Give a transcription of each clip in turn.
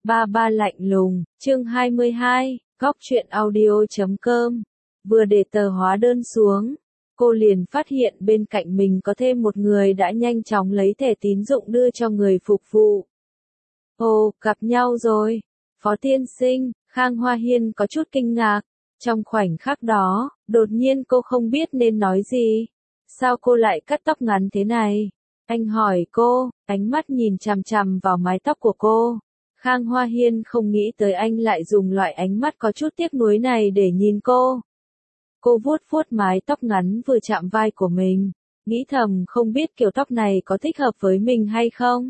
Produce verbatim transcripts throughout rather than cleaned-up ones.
Ba ba lạnh lùng, chương hai mươi hai, góc truyện audio chấm com. Vừa để tờ hóa đơn xuống, cô liền phát hiện bên cạnh mình có thêm một người đã nhanh chóng lấy thẻ tín dụng đưa cho người phục vụ. Ồ, gặp nhau rồi. Phó tiên sinh, Khang Hoa Hiên có chút kinh ngạc. Trong khoảnh khắc đó, đột nhiên cô không biết nên nói gì. Sao cô lại cắt tóc ngắn thế này? Anh hỏi cô, ánh mắt nhìn chằm chằm vào mái tóc của cô. Khang Hoa Hiên không nghĩ tới anh lại dùng loại ánh mắt có chút tiếc nuối này để nhìn cô. Cô vuốt vuốt mái tóc ngắn vừa chạm vai của mình, nghĩ thầm không biết kiểu tóc này có thích hợp với mình hay không.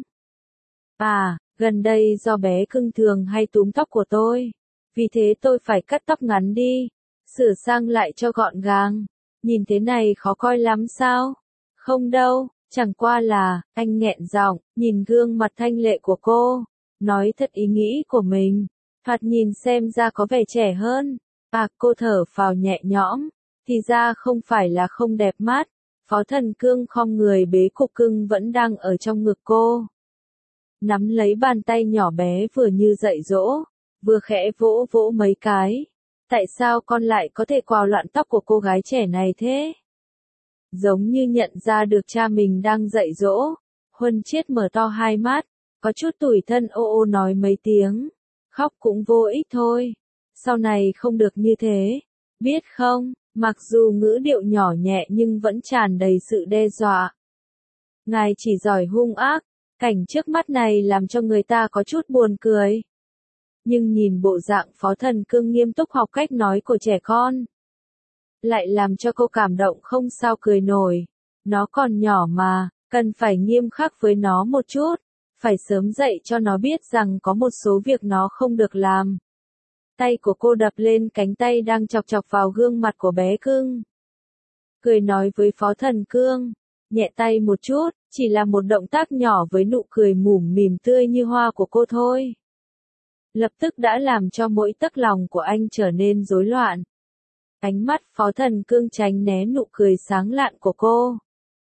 À, gần đây do bé cưng thường hay túm tóc của tôi, vì thế tôi phải cắt tóc ngắn đi, sửa sang lại cho gọn gàng. Nhìn thế này khó coi lắm sao? Không đâu, chẳng qua là, anh nghẹn giọng, nhìn gương mặt thanh lệ của cô, nói thật ý nghĩ của mình, thoạt nhìn xem ra có vẻ trẻ hơn. À, cô thở phào nhẹ nhõm, thì ra không phải là không đẹp mắt. Phó Thần Cương khom người bế cục cưng vẫn đang ở trong ngực cô. Nắm lấy bàn tay nhỏ bé vừa như dạy dỗ, vừa khẽ vỗ vỗ mấy cái. Tại sao con lại có thể quào loạn tóc của cô gái trẻ này thế? Giống như nhận ra được cha mình đang dạy dỗ, Huân Chiết mở to hai mắt, có chút tủi thân ô ô nói mấy tiếng. Khóc cũng vô ích thôi. Sau này không được như thế, biết không? Mặc dù ngữ điệu nhỏ nhẹ nhưng vẫn tràn đầy sự đe dọa. Ngài chỉ giỏi hung ác, cảnh trước mắt này làm cho người ta có chút buồn cười. Nhưng nhìn bộ dạng Phó Thần Cương nghiêm túc học cách nói của trẻ con, lại làm cho cô cảm động không sao cười nổi. Nó còn nhỏ mà, cần phải nghiêm khắc với nó một chút, phải sớm dạy cho nó biết rằng có một số việc nó không được làm. Tay của cô đập lên cánh tay đang chọc chọc vào gương mặt của bé cưng. Cười nói với Phó Thần Cương, nhẹ tay một chút, chỉ là một động tác nhỏ với nụ cười mủm mỉm tươi như hoa của cô thôi. Lập tức đã làm cho mỗi tấc lòng của anh trở nên rối loạn. Ánh mắt Phó Thần Cương tránh né nụ cười sáng lạn của cô.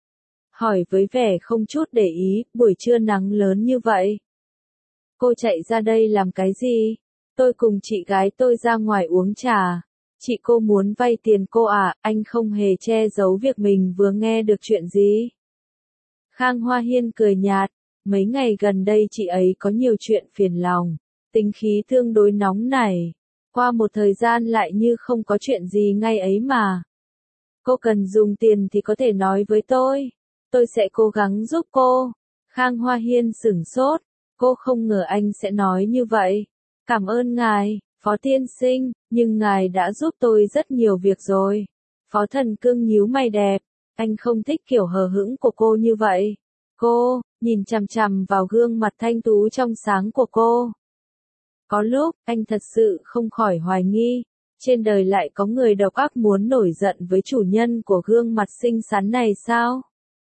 Hỏi với vẻ không chút để ý, buổi trưa nắng lớn như vậy, cô chạy ra đây làm cái gì? Tôi cùng chị gái tôi ra ngoài uống trà. Chị cô muốn vay tiền cô à? Anh không hề che giấu việc mình vừa nghe được chuyện gì. Khang Hoa Hiên cười nhạt, mấy ngày gần đây chị ấy có nhiều chuyện phiền lòng, tính khí tương đối nóng nảy. Qua một thời gian lại như không có chuyện gì ngay ấy mà. Cô cần dùng tiền thì có thể nói với tôi. Tôi sẽ cố gắng giúp cô. Khang Hoa Hiên sửng sốt. Cô không ngờ anh sẽ nói như vậy. Cảm ơn ngài, Phó tiên sinh, nhưng ngài đã giúp tôi rất nhiều việc rồi. Phó Thần Cương nhíu mày đẹp. Anh không thích kiểu hờ hững của cô như vậy. Cô, nhìn chằm chằm vào gương mặt thanh tú trong sáng của cô. Có lúc, anh thật sự không khỏi hoài nghi, trên đời lại có người độc ác muốn nổi giận với chủ nhân của gương mặt xinh xắn này sao?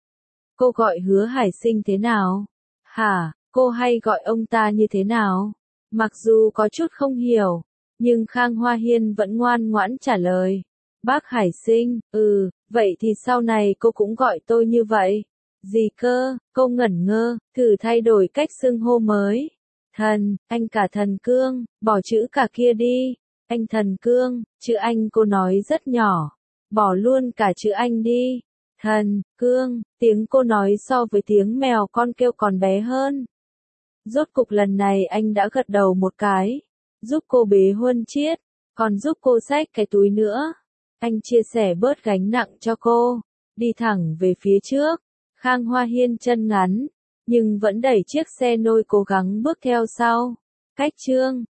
Cô gọi Hứa Hải Sinh thế nào? Hả, cô hay gọi ông ta như thế nào? Mặc dù có chút không hiểu, nhưng Khang Hoa Hiên vẫn ngoan ngoãn trả lời. Bác Hải Sinh, ừ, vậy thì sau này cô cũng gọi tôi như vậy. Gì cơ? Cô ngẩn ngơ, thử thay đổi cách xưng hô mới. Thần, anh cả Thần Cương, bỏ chữ cả kia đi. Anh Thần Cương, chữ anh cô nói rất nhỏ. Bỏ luôn cả chữ anh đi. Thần, Cương, tiếng cô nói so với tiếng mèo con kêu còn bé hơn. Rốt cục lần này anh đã gật đầu một cái. Giúp cô bế Huân Chiết, còn giúp cô xách cái túi nữa. Anh chia sẻ bớt gánh nặng cho cô. Đi thẳng về phía trước. Khang Hoa Hiên chân ngắn, nhưng vẫn đẩy chiếc xe nôi cố gắng bước theo sau. Cách chương